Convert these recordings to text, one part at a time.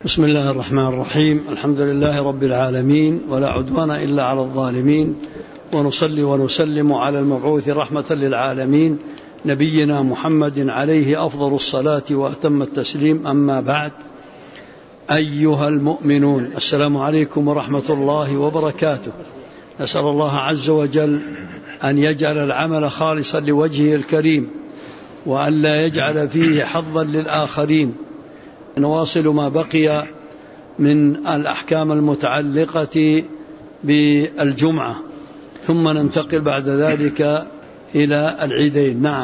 بسم الله الرحمن الرحيم. الحمد لله رب العالمين، ولا عدوان إلا على الظالمين، ونصلي ونسلم على المبعوث رحمة للعالمين نبينا محمد عليه أفضل الصلاة وأتم التسليم. أما بعد، أيها المؤمنون، السلام عليكم ورحمة الله وبركاته. نسأل الله عز وجل أن يجعل العمل خالصا لوجهه الكريم، وأن لا يجعل فيه حظا للآخرين. نواصل ما بقي من الأحكام المتعلقة بالجمعة، ثم ننتقل بعد ذلك إلى العيدين. نعم.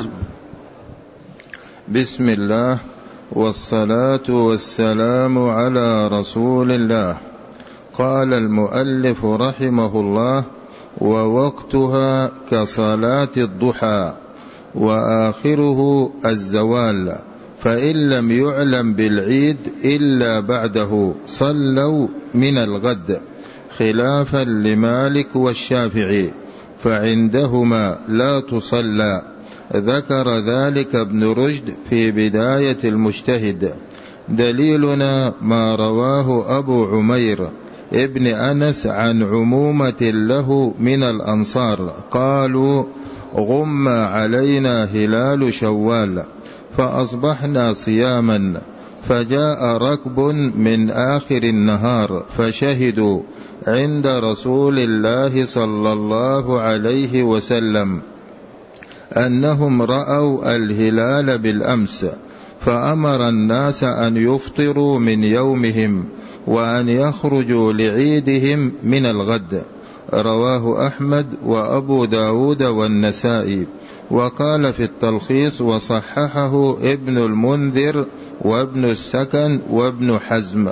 بسم الله والصلاة والسلام على رسول الله. قال المؤلف رحمه الله: ووقتها كصلاة الضحى، وآخره الزوال، فإن لم يعلم بالعيد إلا بعده صلوا من الغد، خلافا لمالك والشافعي، فعندهما لا تصلى. ذكر ذلك ابن رشد في بداية المجتهد. دليلنا ما رواه أبو عمير ابن أنس عن عمومة له من الأنصار قالوا: غم علينا هلال شوال فأصبحنا صياما، فجاء ركب من آخر النهار فشهدوا عند رسول الله صلى الله عليه وسلم أنهم رأوا الهلال بالأمس، فأمر الناس أن يفطروا من يومهم وأن يخرجوا لعيدهم من الغد. رواه أحمد وأبو داود والنسائي. وقال في التلخيص وصححه ابن المنذر وابن السكن وابن حزم.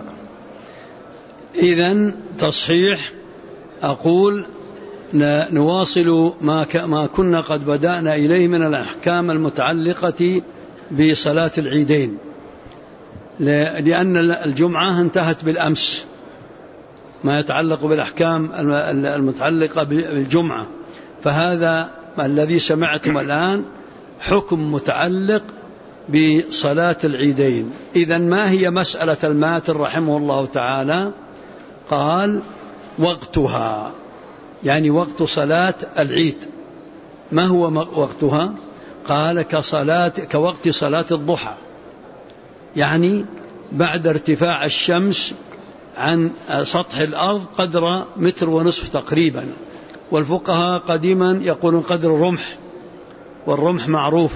إذن تصحيح، أقول نواصل ما كنا قد بدأنا إليه من الأحكام المتعلقة بصلاة العيدين، لأن الجمعة انتهت بالأمس، ما يتعلق بالأحكام المتعلقة بالجمعة. فهذا الذي سمعتم الآن حكم متعلق بصلاة العيدين. إذن ما هي مسألة الماتن رحمه الله تعالى؟ قال: وقتها، يعني وقت صلاة العيد. ما هو وقتها؟ قال: كوقت صلاة الضحى، يعني بعد ارتفاع الشمس عن سطح الأرض قدر 1.5 متر تقريبا، والفقهاء قديما يقولون قدر الرمح، والرمح معروف،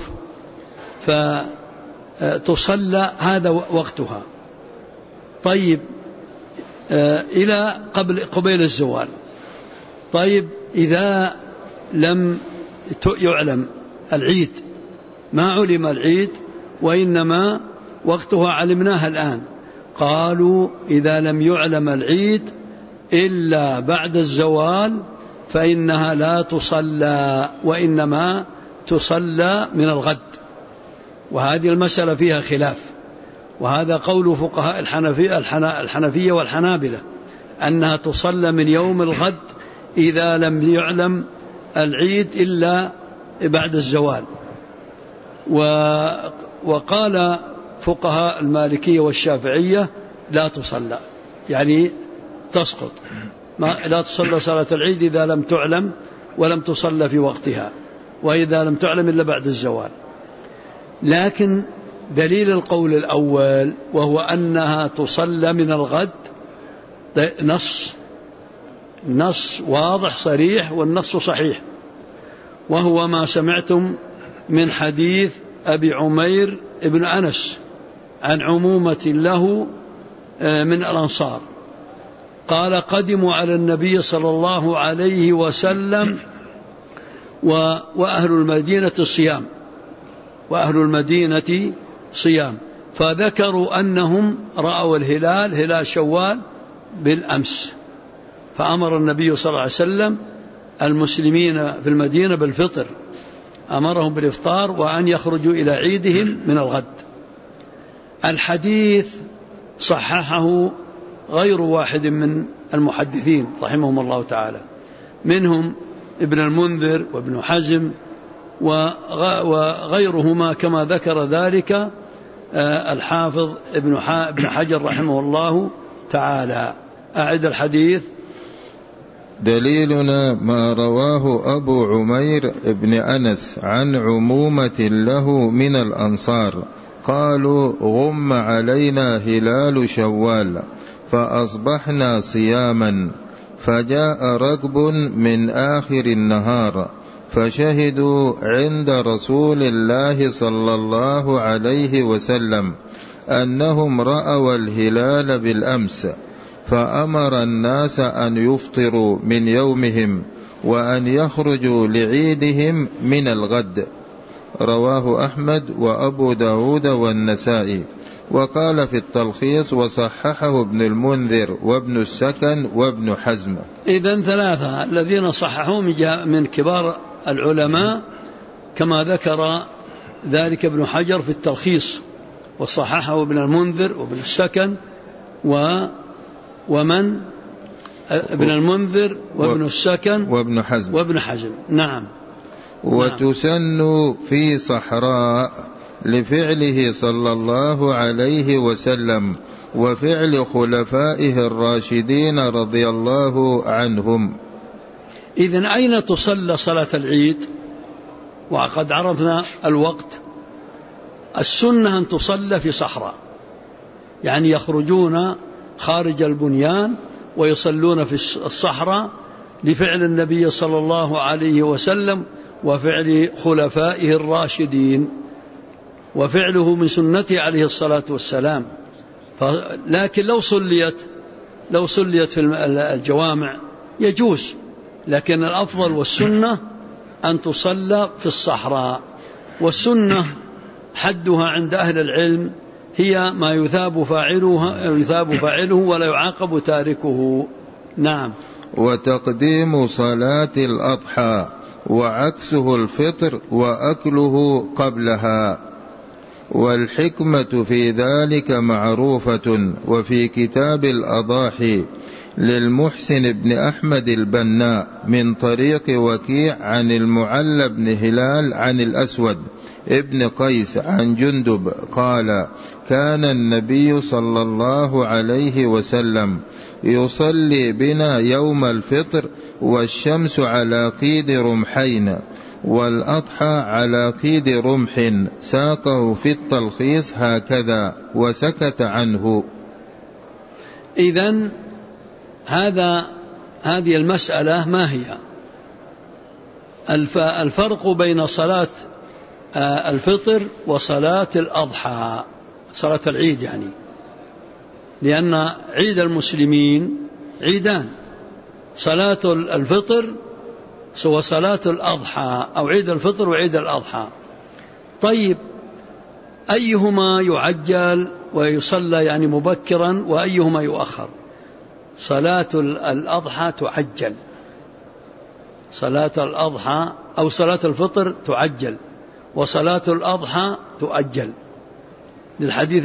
فتصلى هذا وقتها. طيب، إلى قبيل الزوال. طيب، إذا لم يعلم العيد، ما علم العيد وإنما وقتها علمناها الآن، قالوا: إذا لم يعلم العيد إلا بعد الزوال فإنها لا تصلى، وإنما تصلى من الغد. وهذه المسألة فيها خلاف، وهذا قول فقهاء الحنفية والحنابلة، أنها تصلى من يوم الغد إذا لم يعلم العيد إلا بعد الزوال. وقال فقهاء المالكية والشافعية لا تصلى، يعني تسقط، لا تصلى صلاة العيد إذا لم تعلم ولم تصلى في وقتها، وإذا لم تعلم إلا بعد الزوال. لكن دليل القول الأول وهو أنها تصلى من الغد نص واضح صريح، والنص صحيح، وهو ما سمعتم من حديث أبي عمير ابن أنس عن عمومة له من الأنصار. قال: قدموا على النبي صلى الله عليه وسلم وأهل المدينة صيام، فذكروا أنهم رأوا الهلال، هلال شوال، بالأمس، فأمر النبي صلى الله عليه وسلم المسلمين في المدينة بالفطر، أمرهم بالإفطار وأن يخرجوا إلى عيدهم من الغد. الحديث صححه غير واحد من المحدثين رحمهم الله تعالى، منهم ابن المنذر وابن حزم وغيرهما، كما ذكر ذلك الحافظ ابن حجر رحمه الله تعالى. أعد الحديث. دليلنا ما رواه أبو عمير بن أنس عن عمومة له من الأنصار قالوا غم علينا هلال شوال فأصبحنا صياما، فجاء ركب من آخر النهار فشهدوا عند رسول الله صلى الله عليه وسلم أنهم رأوا الهلال بالأمس، فأمر الناس أن يفطروا من يومهم وأن يخرجوا لعيدهم من الغد. رواه أحمد وأبو داود والنسائي. وقال في التلخيص وصححه ابن المنذر وابن السكن وابن حزم. إذن ثلاثة الذين صححوا من كبار العلماء كما ذكر ذلك ابن حجر في التلخيص، وصححه ابن المنذر وابن السكن ومن ابن المنذر وابن السكن وابن حزم. نعم. وتسن في صحراء لفعله صلى الله عليه وسلم وفعل خلفائه الراشدين رضي الله عنهم. إذن أين تصلى صلاة العيد؟ وقد عرفنا الوقت. السنة أن تصلى في صحراء، يعني يخرجون خارج البنيان ويصلون في الصحراء لفعل النبي صلى الله عليه وسلم وفعل خلفائه الراشدين، وفعله من سنته عليه الصلاة والسلام. لكن لو صليت في الجوامع يجوز، لكن الأفضل والسنة أن تصلى في الصحراء. والسنة حدها عند أهل العلم هي ما يثاب فاعله ولا يعاقب تاركه. نعم. وتقديم صلاة الأضحى وعكسه الفطر وأكله قبلها، والحكمة في ذلك معروفة. وفي كتاب الأضاحي للمحسن بن أحمد البناء من طريق وكيع عن المعلى بن هلال عن الأسود ابن قيس عن جندب قال كان النبي صلى الله عليه وسلم يصلي بنا يوم الفطر والشمس على قيد رمحين والأضحى على قيد رمح. ساقه في التلخيص هكذا وسكت عنه. إذن هذه المسألة ما هي الفرق بين صلاة الفطر وصلاة الأضحى، صلاة العيد يعني، لأن عيد المسلمين عيدان، صلاة الفطر وصلاة الأضحى، أو عيد الفطر وعيد الأضحى. طيب أيهما يعجل ويصلى يعني مبكرا وأيهما يؤخر؟ صلاة الأضحى تعجل، صلاة الأضحى أو صلاة الفطر تعجل، وصلاة الأضحى تؤجل للحديث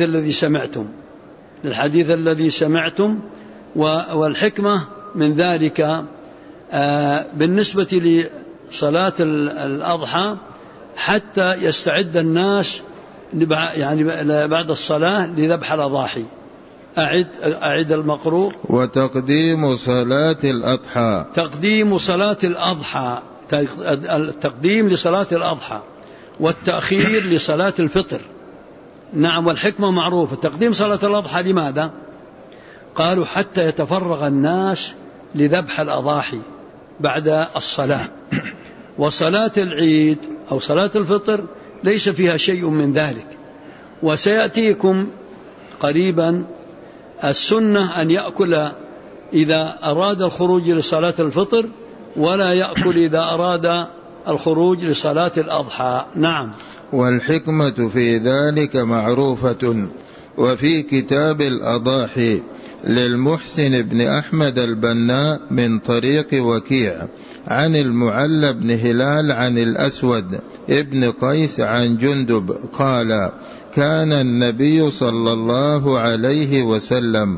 الذي سمعتم. والحكمة من ذلك بالنسبة لصلاة الأضحى حتى يستعد الناس يعني بعد الصلاة لذبح الأضاحي. أعد المقروء. وتقديم صلاة الأضحى، تقديم صلاة الأضحى، التقديم لصلاة الأضحى والتأخير لصلاة الفطر. نعم. والحكمة معروفة. تقديم صلاة الأضحى لماذا؟ قالوا حتى يتفرغ الناس لذبح الأضاحي بعد الصلاة. وصلاة العيد أو صلاة الفطر ليس فيها شيء من ذلك. وسيأتيكم قريبا السنة أن يأكل إذا أراد الخروج لصلاة الفطر، ولا يأكل إذا أراد الخروج لصلاة الأضحى. نعم. والحكمة في ذلك معروفة. وفي كتاب الأضاحي للمحسن بن أحمد البناء من طريق وكيع عن المعلى بن هلال عن الأسود ابن قيس عن جندب قال كان النبي صلى الله عليه وسلم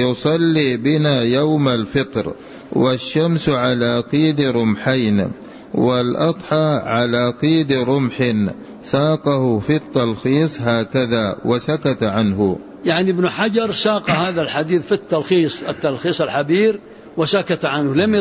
يصلي بنا يوم الفطر والشمس على قيد رمحين والأضحى على قيد رمح، ساقه في التلخيص هكذا وسكت عنه. يعني ابن حجر ساق هذا الحديث في التلخيص الحبير وسكت عنه، لم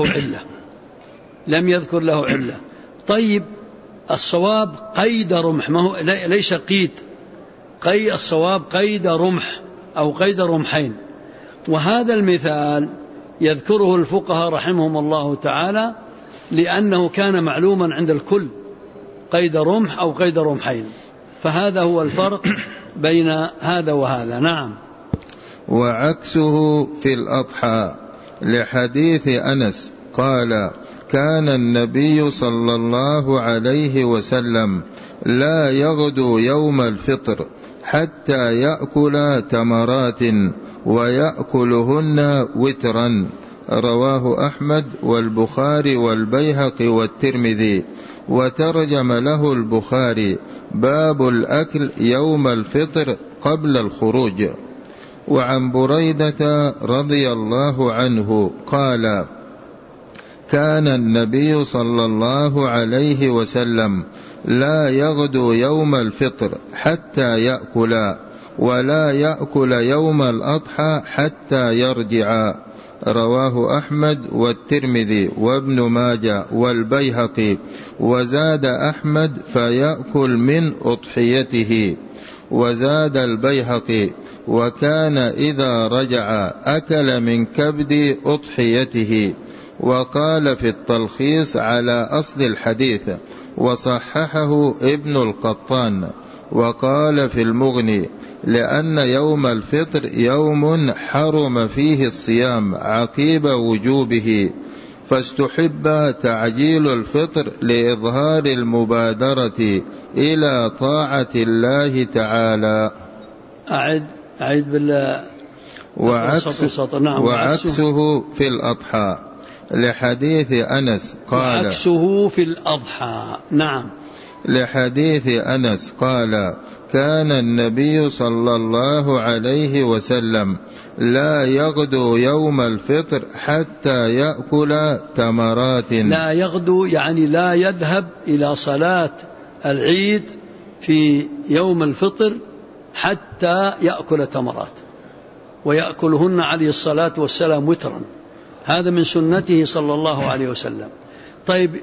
يذكر له علة. طيب الصواب قيد رمح، ما هو ليس قيد، الصواب قيد رمح أو قيد رمحين. وهذا المثال يذكره الفقهاء رحمهم الله تعالى لأنه كان معلوما عند الكل، قيد رمح أو قيد رمحين، فهذا هو الفرق بين هذا وهذا. نعم. وعكسه في الأضحى لحديث أنس قال: كان النبي صلى الله عليه وسلم لا يغدو يوم الفطر حتى يأكل تمرات ويأكلهن وترا. رواه أحمد والبخاري والبيهقي والترمذي. وترجم له البخاري: باب الأكل يوم الفطر قبل الخروج. وعن بريدة رضي الله عنه قال: كان النبي صلى الله عليه وسلم لا يغدو يوم الفطر حتى يأكل، ولا يأكل يوم الأضحى حتى يرجع. رواه أحمد والترمذي وابن ماجه والبيهقي. وزاد أحمد: فيأكل من أضحيته. وزاد البيهقي: وكان إذا رجع أكل من كبد أضحيته. وقال في التلخيص على أصل الحديث، وصححه ابن القطان. وقال في المغني: لأن يوم الفطر يوم حرم فيه الصيام عقيب وجوبه، فاستحب تعجيل الفطر لإظهار المبادرة إلى طاعة الله تعالى. أعد بالله. وعكسه في الأضحى لحديث أنس قال: وعكسه في الأضحى. نعم. لحديث أنس قال: كان النبي صلى الله عليه وسلم لا يغدو يوم الفطر حتى يأكل تمرات. لا يغدو يعني لا يذهب إلى صلاة العيد في يوم الفطر حتى يأكل تمرات، ويأكلهن عليه الصلاة والسلام وترا، هذا من سنته صلى الله عليه وسلم. طيب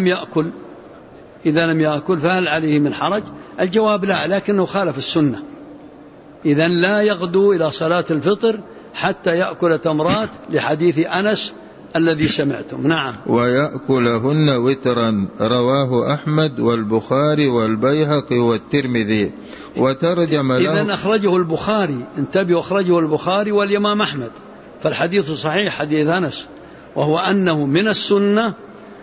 إذا لم يأكل فهل عليه من حرج؟ الجواب لا، لكنه خالف السنة. إذن لا يغدو إلى صلاة الفطر حتى يأكل تمرات لحديث أنس الذي سمعتم. نعم. ويأكلهن وترا. رواه أحمد والبخاري والبيهقي والترمذي. وترجم له. إذن أخرجه البخاري، انتبهوا، أخرجه البخاري والإمام أحمد، فالحديث صحيح حديث أنس، وهو أنه من السنة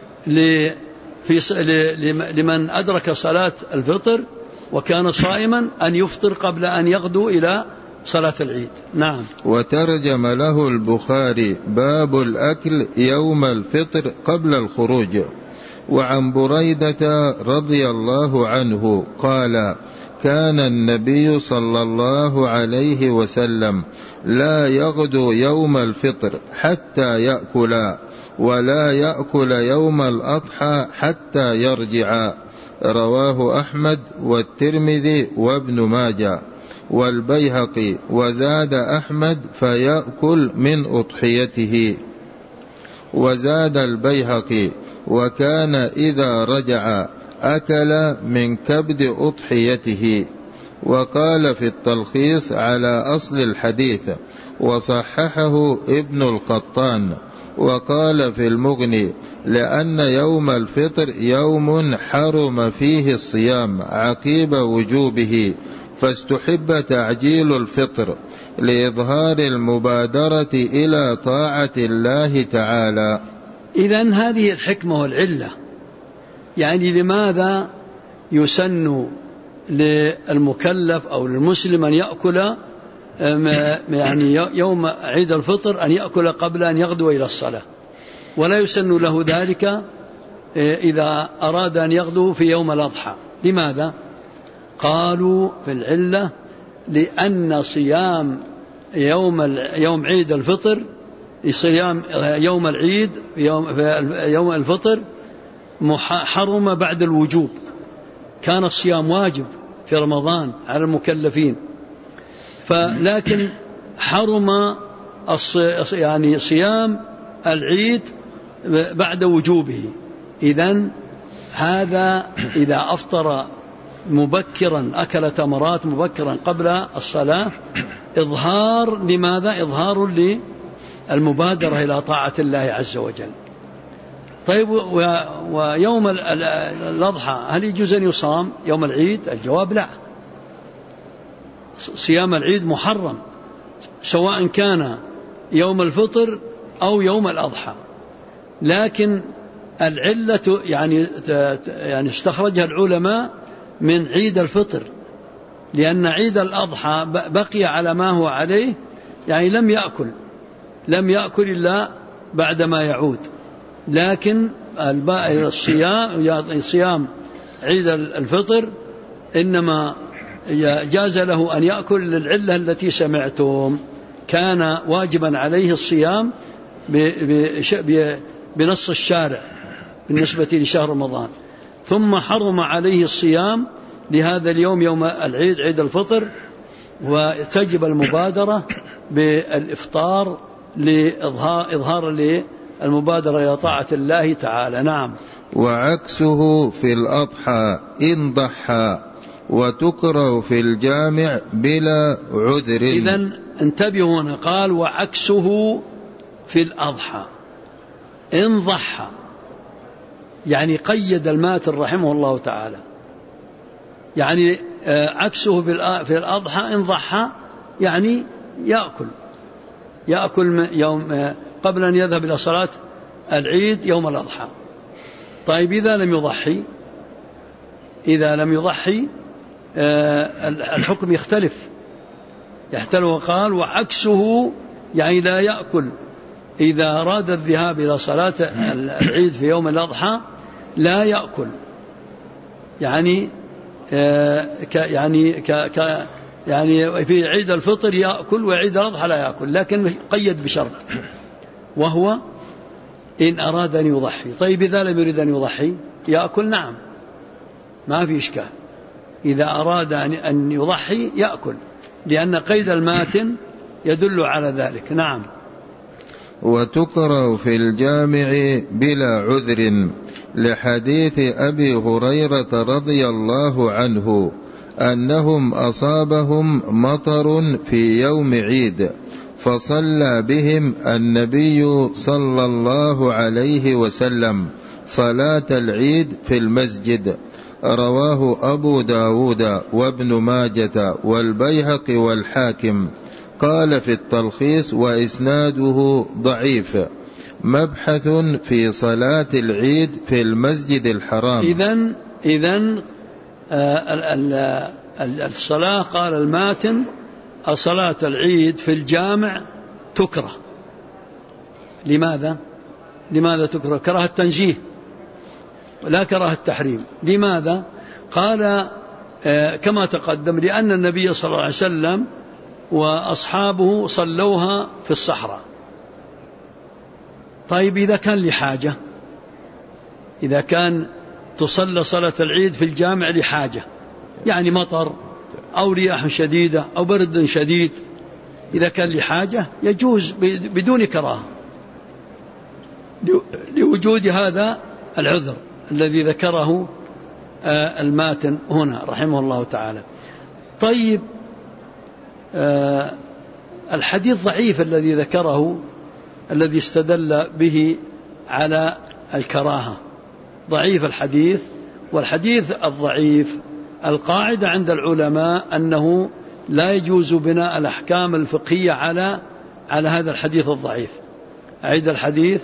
لمن أدرك صلاة الفطر وكان صائما أن يفطر قبل أن يغدو إلى صلاة العيد. نعم. وترجم له البخاري: باب الأكل يوم الفطر قبل الخروج. وعن بريدة رضي الله عنه قال: كان النبي صلى الله عليه وسلم لا يغدو يوم الفطر حتى يأكل، ولا يأكل يوم الأضحى حتى يرجع. رواه أحمد والترمذي وابن ماجه والبيهقي. وزاد أحمد: فيأكل من أضحيته. وزاد البيهقي: وكان إذا رجع أكل من كبد أضحيته. وقال في التلخيص على أصل الحديث، وصححه ابن القطان. وقال في المغني: لأن يوم الفطر يوم حرم فيه الصيام عقيب وجوبه، فاستحب تعجيل الفطر لإظهار المبادرة إلى طاعة الله تعالى. إذن هذه الحكمة والعلة، يعني لماذا يسن للمكلف أو للمسلم أن يأكل يعني يوم عيد الفطر أن يأكل قبل أن يغدو إلى الصلاة، ولا يسن له ذلك إذا أراد أن يغدو في يوم الأضحى؟ لماذا؟ قالوا في العلة: لأن صيام يوم عيد الفطر، صيام يوم العيد يوم الفطر حرم بعد الوجوب. كان الصيام واجب في رمضان على المكلفين، لكن حرم يعني صيام العيد بعد وجوبه. إذن هذا إذا أفطر مبكرا، أكل تمرات مبكرا قبل الصلاة، إظهار لماذا؟ إظهار للمبادرة إلى طاعة الله عز وجل. طيب، ويوم الأضحى هل يجوز أن يصام يوم العيد؟ الجواب لا. صيام العيد محرم سواء كان يوم الفطر أو يوم الأضحى، لكن العلة يعني استخرجها العلماء من عيد الفطر، لأن عيد الأضحى بقي على ما هو عليه، يعني لم يأكل إلا بعدما يعود. لكن صيام عيد الفطر إنما جاز له أن يأكل للعلة التي سمعتم، كان واجبا عليه الصيام بنص الشارع بالنسبة لشهر رمضان، ثم حرم عليه الصيام لهذا اليوم يوم العيد عيد الفطر، وتجب المبادرة بالإفطار لإظهار للمبادرة إلى طاعة الله تعالى. نعم. وعكسه في الأضحى إن ضحى، وتكره في الجامع بلا عذر. إذن انتبهوا هنا، قال وعكسه في الأضحى إن ضحى، يعني قيد الماتن رحمه الله تعالى، يعني عكسه في الأضحى إن ضحى، يعني يأكل يوم قبل أن يذهب إلى صلاة العيد يوم الأضحى. طيب، إذا لم يضحي الحكم يختلف. وقال وعكسه يعني لا يأكل إذا أراد الذهاب إلى صلاة العيد في يوم الأضحى، لا يأكل، يعني في عيد الفطر يأكل وعيد الأضحى لا يأكل، لكن قيد بشرط، وهو إن أراد أن يضحي. طيب، إذا لم يريد أن يضحي يأكل؟ نعم، ما في إشكال. إذا أراد أن يضحي يأكل، لأن قيد الماتن يدل على ذلك. نعم. وتكره في الجامع بلا عذر، لحديث أبي هريرة رضي الله عنه أنهم أصابهم مطر في يوم عيد، فصلى بهم النبي صلى الله عليه وسلم صلاة العيد في المسجد. رواه أبو داود وابن ماجة والبيهقي والحاكم. قال في التلخيص وإسناده ضعيف. مبحث في صلاة العيد في المسجد الحرام. إذن الصلاة، قال الماتن صلاة العيد في الجامع تكره. لماذا تكره؟ كراهة التنزيه لا كراهة التحريم. لماذا؟ قال كما تقدم، لأن النبي صلى الله عليه وسلم وأصحابه صلوها في الصحراء. طيب، إذا كان لحاجة، إذا كان تصلى صلاة العيد في الجامع لحاجة، يعني مطر أو رياح شديدة أو برد شديد، إذا كان لحاجة يجوز بدون كراهة، لوجود هذا العذر الذي ذكره الماتن هنا رحمه الله تعالى. طيب، الحديث ضعيف الذي ذكره، الذي استدل به على الكراهة، ضعيف الحديث. والحديث الضعيف القاعدة عند العلماء أنه لا يجوز بناء الأحكام الفقهية على هذا الحديث الضعيف. أعيد الحديث.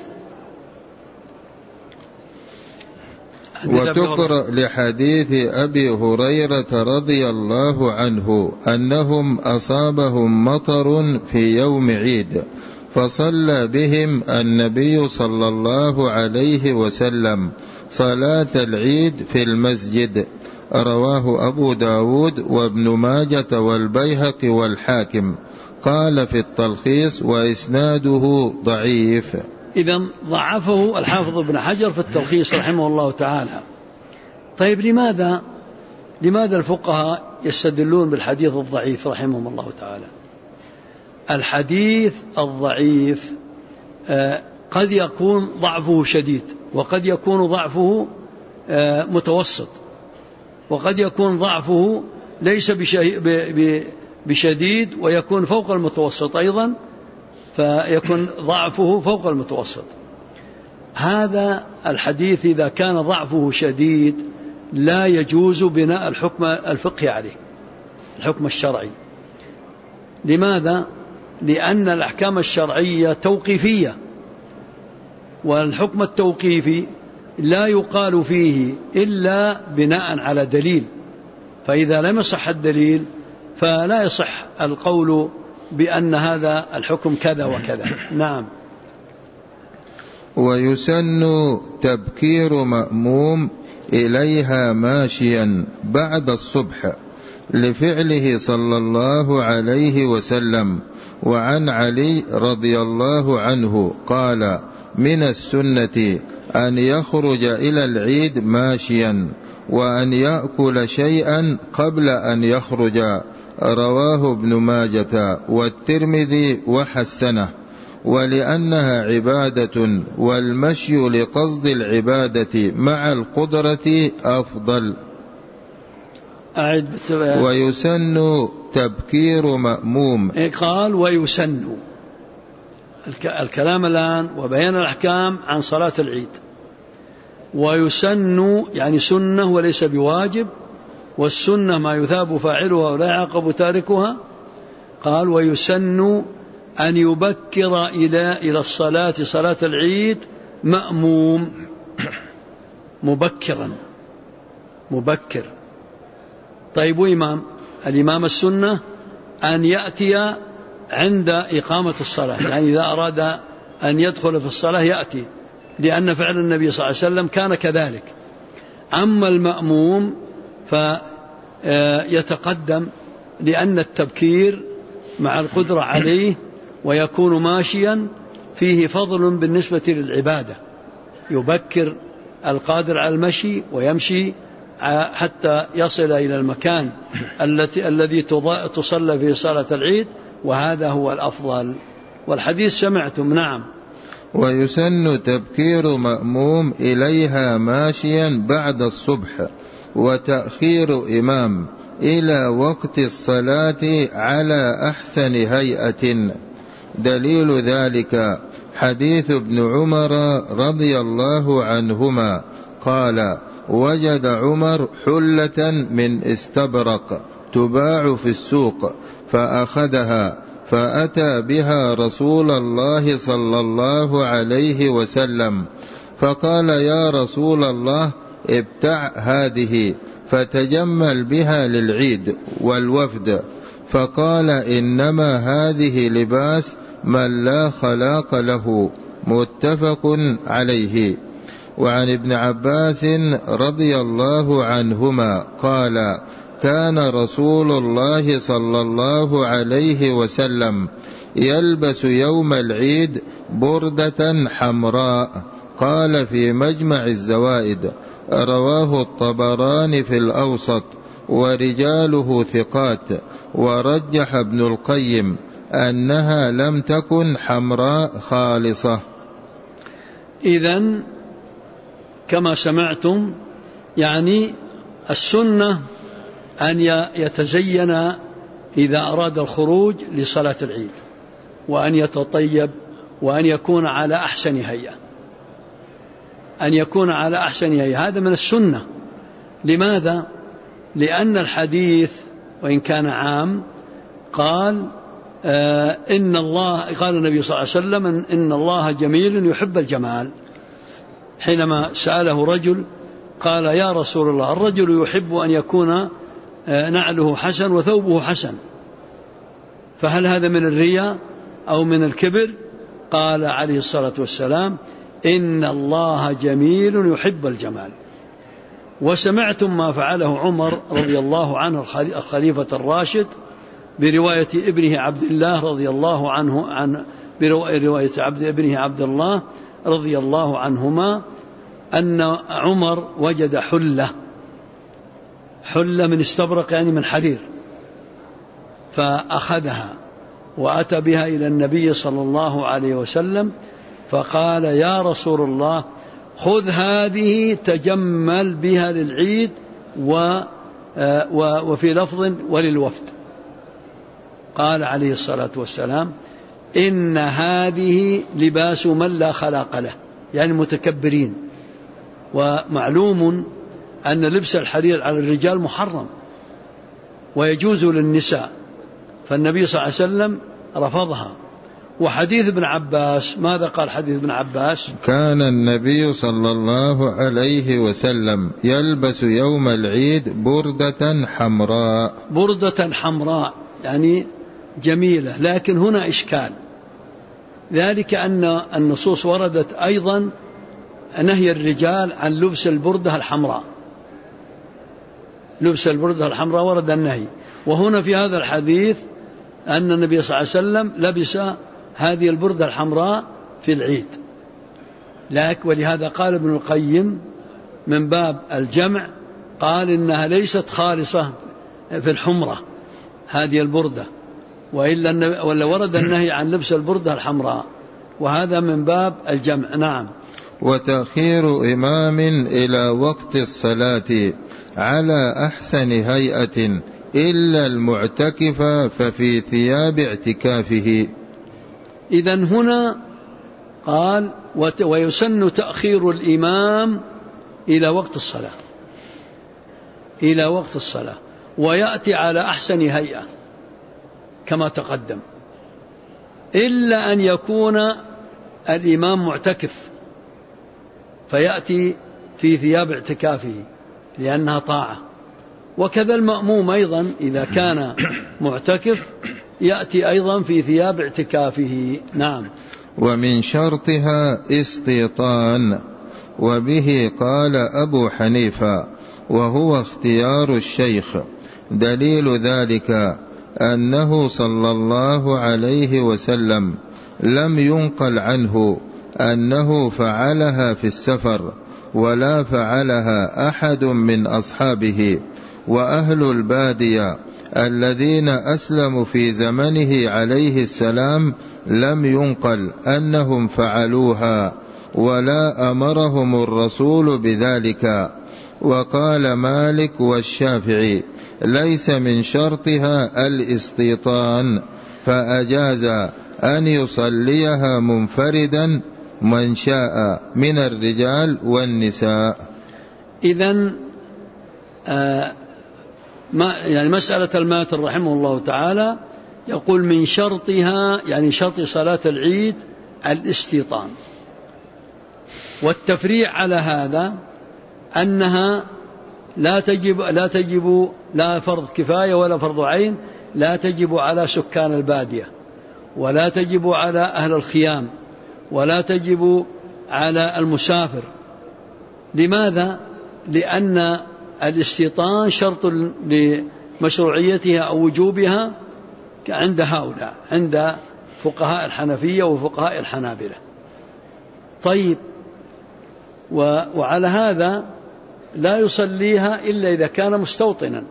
وتقرأ لحديث أبي هريرة رضي الله عنه أنهم أصابهم مطر في يوم عيد، فصلى بهم النبي صلى الله عليه وسلم صلاة العيد في المسجد. رواه أبو داود وابن ماجة والبيهقي والحاكم. قال في التلخيص وإسناده ضعيف. إذن ضعفه الحافظ ابن حجر في التلخيص رحمه الله تعالى. طيب لماذا الفقهاء يستدلون بالحديث الضعيف رحمهم الله تعالى؟ الحديث الضعيف قد يكون ضعفه شديد، وقد يكون ضعفه متوسط، وقد يكون ضعفه ليس بشديد ويكون فوق المتوسط أيضا، فيكون ضعفه فوق المتوسط. هذا الحديث إذا كان ضعفه شديد لا يجوز بناء الحكم الفقهي عليه، الحكم الشرعي. لماذا؟ لأن الأحكام الشرعية توقيفية، والحكم التوقيفي لا يقال فيه إلا بناء على دليل، فإذا لم يصح الدليل فلا يصح القول بأن هذا الحكم كذا وكذا. نعم. ويسن تبكير مأموم إليها ماشيا بعد الصبح لفعله صلى الله عليه وسلم. وعن علي رضي الله عنه قال: من السنة أن يخرج إلى العيد ماشيا، وأن يأكل شيئا قبل أن يخرج. رواه ابن ماجة والترمذي وحسنه، ولأنها عبادة، والمشي لقصد العبادة مع القدرة أفضل. ويسن تبكير مأموم. قال ويسن. الكلام الآن وبيان الأحكام عن صلاة العيد. ويسن يعني سنة وليس بواجب، والسنة ما يثاب فاعلها ولا يعاقب تاركها. قال ويسن أن يبكر إلى الصلاة، صلاة العيد، مأموم مبكرا، مبكر. طيب وإمام؟ الإمام السنة أن يأتي عند إقامة الصلاة، يعني إذا أراد أن يدخل في الصلاة يأتي، لأن فعل النبي صلى الله عليه وسلم كان كذلك. أما المأموم فيتقدم، لأن التبكير مع القدرة عليه ويكون ماشيا فيه فضل بالنسبة للعبادة، يبكر القادر على المشي ويمشي حتى يصل إلى المكان الذي تصلى فيه صلاة العيد، وهذا هو الأفضل. والحديث سمعتم. نعم. ويسن تبكير مأموم إليها ماشيا بعد الصبح، وتأخير إمام إلى وقت الصلاة على أحسن هيئة. دليل ذلك حديث ابن عمر رضي الله عنهما قال: وجد عمر حلة من استبرق تباع في السوق فأخذها، فأتى بها رسول الله صلى الله عليه وسلم، فقال: يا رسول الله، ابتع هذه فتجمل بها للعيد والوفد. فقال: إنما هذه لباس من لا خلاق له. متفق عليه. وعن ابن عباس رضي الله عنهما قال: كان رسول الله صلى الله عليه وسلم يلبس يوم العيد بردة حمراء. قال في مجمع الزوائد: رواه الطبراني في الأوسط ورجاله ثقات، ورجح ابن القيم أنها لم تكن حمراء خالصة. إذن كما سمعتم، يعني السنة أن يتزين إذا أراد الخروج لصلاة العيد، وأن يتطيب، وأن يكون على أحسن هيئة، أن يكون على أحسن هيئة. هذا من السنة. لماذا؟ لأن الحديث وإن كان عام قال إن الله، قال النبي صلى الله عليه وسلم: إن الله جميل يحب الجمال. حينما سأله رجل قال: يا رسول الله، الرجل يحب أن يكون نعله حسن وثوبه حسن، فهل هذا من الرياء أو من الكبر؟ قال عليه الصلاة والسلام: إن الله جميل يحب الجمال. وسمعتم ما فعله عمر رضي الله عنه الخليفة الراشد برواية ابنه عبد الله رضي الله برواية ابنه عبد الله رضي الله عنهما أن عمر وجد حلة من استبرق يعني من حرير، فأخذها وأتى بها إلى النبي صلى الله عليه وسلم فقال: يا رسول الله، خذ هذه تجمل بها للعيد وفي لفظ وللوفد. قال عليه الصلاة والسلام: إن هذه لباس من لا خلاق له، يعني متكبرين. ومعلوم أن لبس الحرير على الرجال محرم ويجوز للنساء، فالنبي صلى الله عليه وسلم رفضها. وحديث ابن عباس، ماذا قال حديث ابن عباس؟ كان النبي صلى الله عليه وسلم يلبس يوم العيد بردة حمراء. بردة حمراء يعني جميلة، لكن هنا إشكال، ذلك أن النصوص وردت أيضا نهي الرجال عن لبس البردة الحمراء. لبس البردة الحمراء ورد النهي، وهنا في هذا الحديث أن النبي صلى الله عليه وسلم لبس هذه البردة الحمراء في العيد. ولهذا قال ابن القيم من باب الجمع، قال إنها ليست خالصة في الحمرة هذه البردة، ولا ورد النهي عن لبس البردة الحمراء، وهذا من باب الجمع. نعم. وتأخير إمام إلى وقت الصلاة على أحسن هيئة إلا المعتكف ففي ثياب اعتكافه. إذن هنا قال: ويسن تأخير الإمام إلى وقت الصلاة، إلى وقت الصلاة، ويأتي على أحسن هيئة كما تقدم، إلا أن يكون الإمام معتكف فيأتي في ثياب اعتكافه لأنها طاعة. وكذا المأموم أيضا إذا كان معتكف يأتي أيضا في ثياب اعتكافه. نعم. ومن شرطها استيطان، وبه قال أبو حنيفة وهو اختيار الشيخ. دليل ذلك أنه صلى الله عليه وسلم لم ينقل عنه أنه فعلها في السفر ولا فعلها أحد من أصحابه. وأهل البادية الذين أسلموا في زمنه عليه السلام لم ينقل أنهم فعلوها ولا أمرهم الرسول بذلك. وقال مالك والشافعي: ليس من شرطها الاستيطان، فأجاز أن يصليها منفردا من شاء من الرجال والنساء. إذن يعني مسألة الماتر رحمه الله تعالى يقول من شرطها، يعني شرط صلاة العيد الاستيطان. والتفريع على هذا أنها لا تجب لا فرض كفاية ولا فرض عين، لا تجب على سكان البادية، ولا تجب على أهل الخيام، ولا تجب على المسافر. لماذا؟ لأن الاستيطان شرط لمشروعيتها أو وجوبها عند هؤلاء، عند فقهاء الحنفية وفقهاء الحنابلة. طيب، وعلى هذا لا يصليها إلا إذا كان مستوطنا.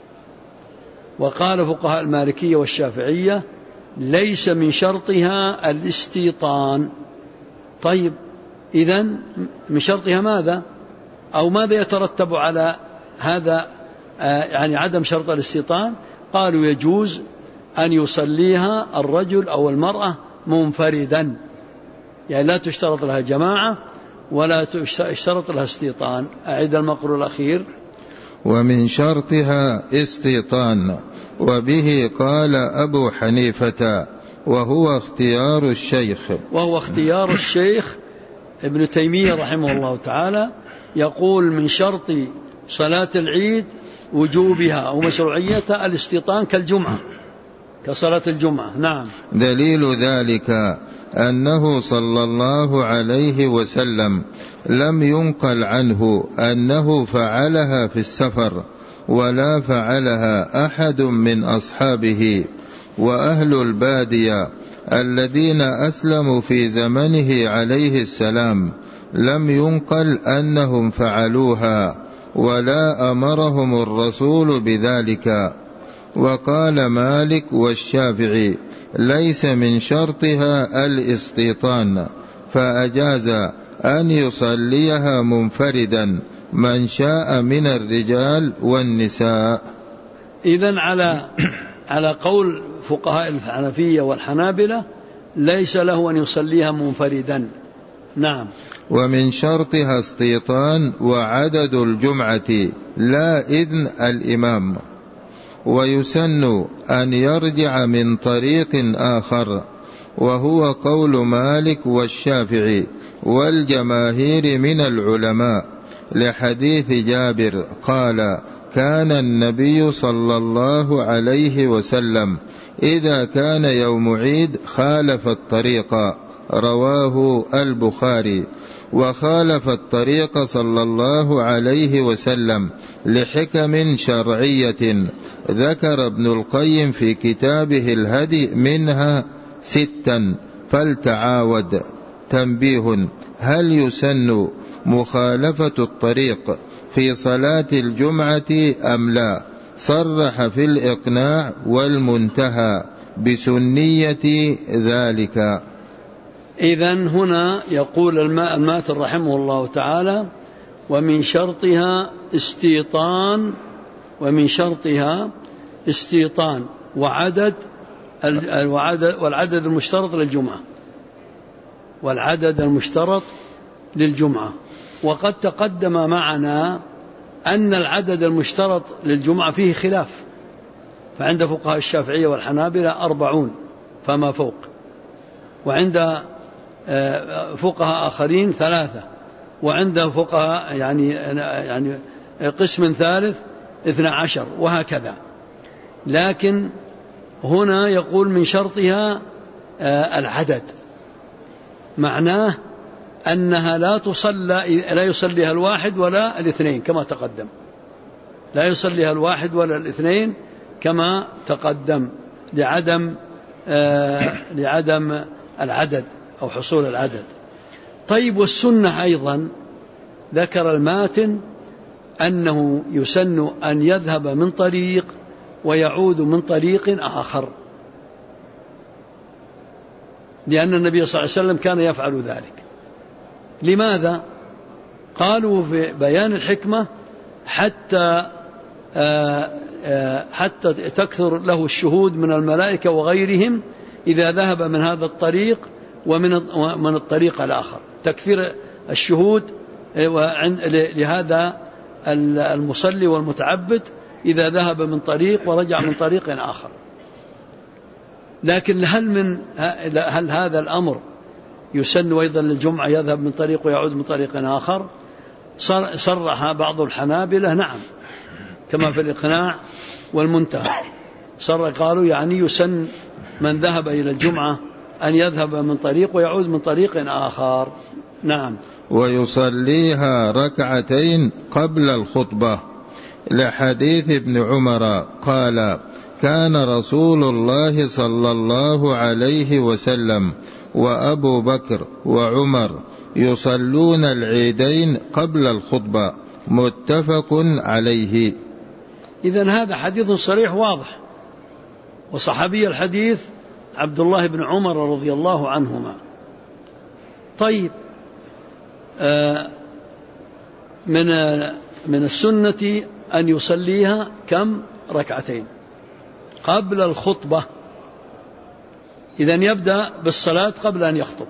وقال فقهاء المالكية والشافعية: ليس من شرطها الاستيطان. طيب، إذن من شرطها ماذا؟ أو ماذا يترتب على هذا يعني عدم شرط الاستيطان؟ قالوا: يجوز أن يصليها الرجل أو المرأة منفردا، يعني لا تشترط لها جماعة ولا تشترط لها استيطان. أعيد المقول الأخير: ومن شرطها استيطان، وبه قال أبو حنيفة وهو اختيار الشيخ ابن تيمية رحمه الله تعالى، يقول من شرط صلاة العيد وجوبها أو مشروعيتها الاستيطان كالجمعة، كصلاة الجمعة. نعم. دليل ذلك أنه صلى الله عليه وسلم لم ينقل عنه أنه فعلها في السفر ولا فعلها أحد من أصحابه. وأهل البادية الذين أسلموا في زمنه عليه السلام لم ينقل أنهم فعلوها ولا أمرهم الرسول بذلك. وقال مالك والشافعي ليس من شرطها الاستيطان، فأجاز أن يصليها منفردا من شاء من الرجال والنساء. إذن على قول فقهاء الحنفية والحنابلة ليس له أن يصليها منفردا. نعم. ومن شرطها استيطان وعدد الجمعة لا إذن الإمام، ويسن أن يرجع من طريق آخر، وهو قول مالك والشافعي والجماهير من العلماء، لحديث جابر قال: كان النبي صلى الله عليه وسلم إذا كان يوم عيد خالف الطريق، رواه البخاري. وخالف الطريق صلى الله عليه وسلم لحكم شرعية ذكر ابن القيم في كتابه الهدي منها 6 فلتعاود. تنبيه: هل يسن مخالفة الطريق في صلاة الجمعة أم لا؟ صرح في الإقناع والمنتهى بسنية ذلك. إذن هنا يقول الماتن رحمه الله تعالى: ومن شرطها استيطان والعدد المشترط للجمعة. وقد تقدم معنا أن العدد المشترط للجمعة فيه خلاف، فعند فقهاء الشافعية والحنابلة 40 فما فوق، وعند فقهاء آخرين 3، وعند فقهاء يعني قسم ثالث 12، وهكذا. لكن هنا يقول من شرطها العدد، معناه أنها لا يصليها الواحد ولا الاثنين كما تقدم، لا يصليها الواحد ولا الاثنين كما تقدم لعدم العدد أو حصول العدد. طيب، والسنة أيضا ذكر الماتن أنه يسن أن يذهب من طريق ويعود من طريق آخر، لأن النبي صلى الله عليه وسلم كان يفعل ذلك. لماذا؟ قالوا في بيان الحكمة: حتى تكثر له الشهود من الملائكة وغيرهم إذا ذهب من هذا الطريق ومن الطريق الآخر، تكثير الشهود لهذا المصلي والمتعبد إذا ذهب من طريق ورجع من طريق آخر. لكن هل هذا الأمر يسن أيضا للجمعة يذهب من طريق ويعود من طريق آخر؟ صرح بعض الحنابلة نعم، كما في الإقناع والمنتهى، قالوا يعني يسن من ذهب إلى الجمعة أن يذهب من طريق ويعود من طريق آخر. نعم. ويصليها ركعتين قبل الخطبة، لحديث ابن عمر قال: كان رسول الله صلى الله عليه وسلم وأبو بكر وعمر يصلون العيدين قبل الخطبة، متفق عليه. إذن هذا حديث صريح واضح، وصحابي الحديث عبد الله بن عمر رضي الله عنهما. طيب، من السنة أن يصليها كم؟ ركعتين قبل الخطبة. إذن يبدأ بالصلاة قبل أن يخطب.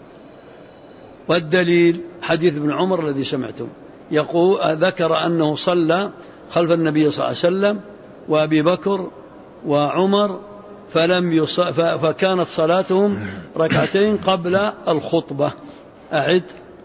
والدليل حديث ابن عمر الذي سمعتم، ذكر أنه صلى خلف النبي صلى الله عليه وسلم وأبي بكر وعمر فكانت صلاتهم ركعتين قبل الخطبة. أعد.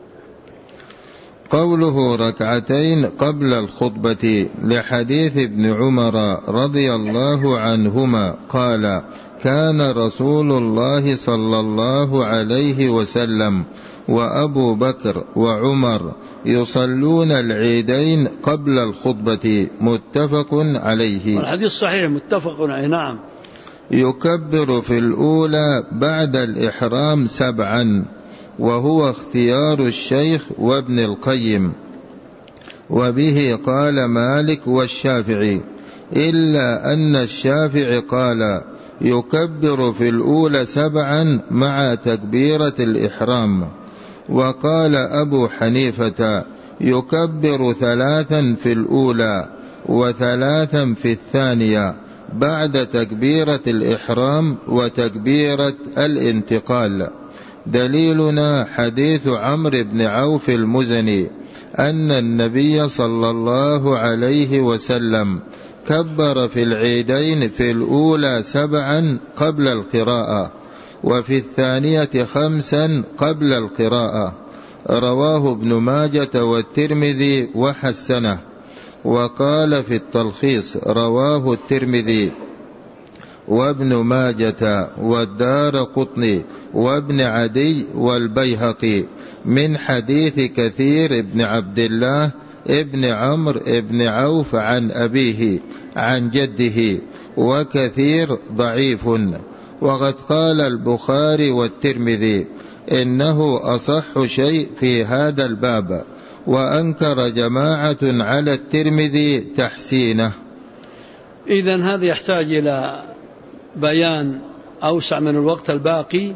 قوله ركعتين قبل الخطبة لحديث ابن عمر رضي الله عنهما قال: كان رسول الله صلى الله عليه وسلم وأبو بكر وعمر يصلون العيدين قبل الخطبة، متفق عليه. الحديث صحيح متفق عليه. نعم. يكبر في الأولى بعد الإحرام 7، وهو اختيار الشيخ وابن القيم، وبه قال مالك والشافعي، إلا أن الشافعي قال يكبر في الأولى 7 مع تكبيرة الإحرام. وقال أبو حنيفة يكبر 3 في الأولى و3 في الثانية بعد تكبيرة الإحرام وتكبيرة الانتقال. دليلنا حديث عمرو بن عوف المزني أن النبي صلى الله عليه وسلم كبر في العيدين في الأولى 7 قبل القراءة، وفي الثانية 5 قبل القراءة. رواه ابن ماجة والترمذي وحسنه. وقال في التلخيص رواه الترمذي وابن ماجة والدارقطني وابن عدي والبيهقي من حديث كثير بن عبد الله ابن عمرو ابن عوف عن أبيه عن جده، وكثير ضعيف. وقد قال البخاري والترمذي إنه أصح شيء في هذا الباب، وأنكر جماعة على الترمذي تحسينه. إذن هذا يحتاج إلى بيان أوسع من الوقت الباقي،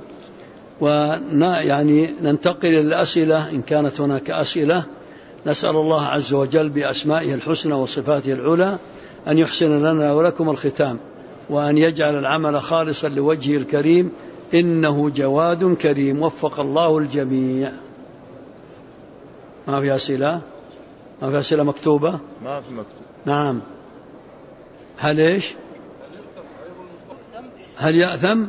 ويعني ننتقل إلى الأسئلة إن كانت هناك أسئلة. نسأل الله عز وجل بأسمائه الحسنى وصفاته العلى أن يحسن لنا ولكم الختام، وأن يجعل العمل خالصا لوجهه الكريم، إنه جواد كريم. وفق الله الجميع. ما في أسئلة؟ ما في أسئلة مكتوبة؟ ما في مكتوب. نعم. هل إيش؟ هل يأثم؟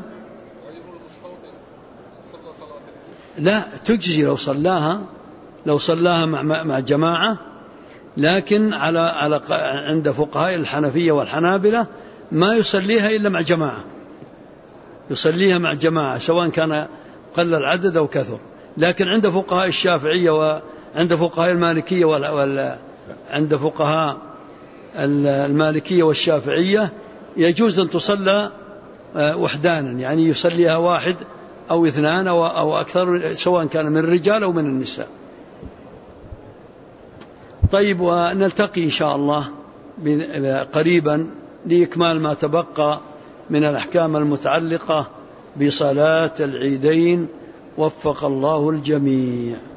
لا، تجزي لو صلاها مع جماعة، لكن عند فقهاء الحنفية والحنابلة ما يصليها إلا مع جماعة، يصليها مع جماعة سواء كان قل العدد أو كثر. لكن عند فقهاء الشافعية وعند فقهاء المالكية عند فقهاء المالكية والشافعية يجوز أن تصلى وحدانا، يعني يصليها واحد أو 2 أو أكثر، سواء كان من الرجال أو من النساء. طيب، ونلتقي إن شاء الله قريبا لإكمال ما تبقى من الأحكام المتعلقة بصلاة العيدين. وفق الله الجميع.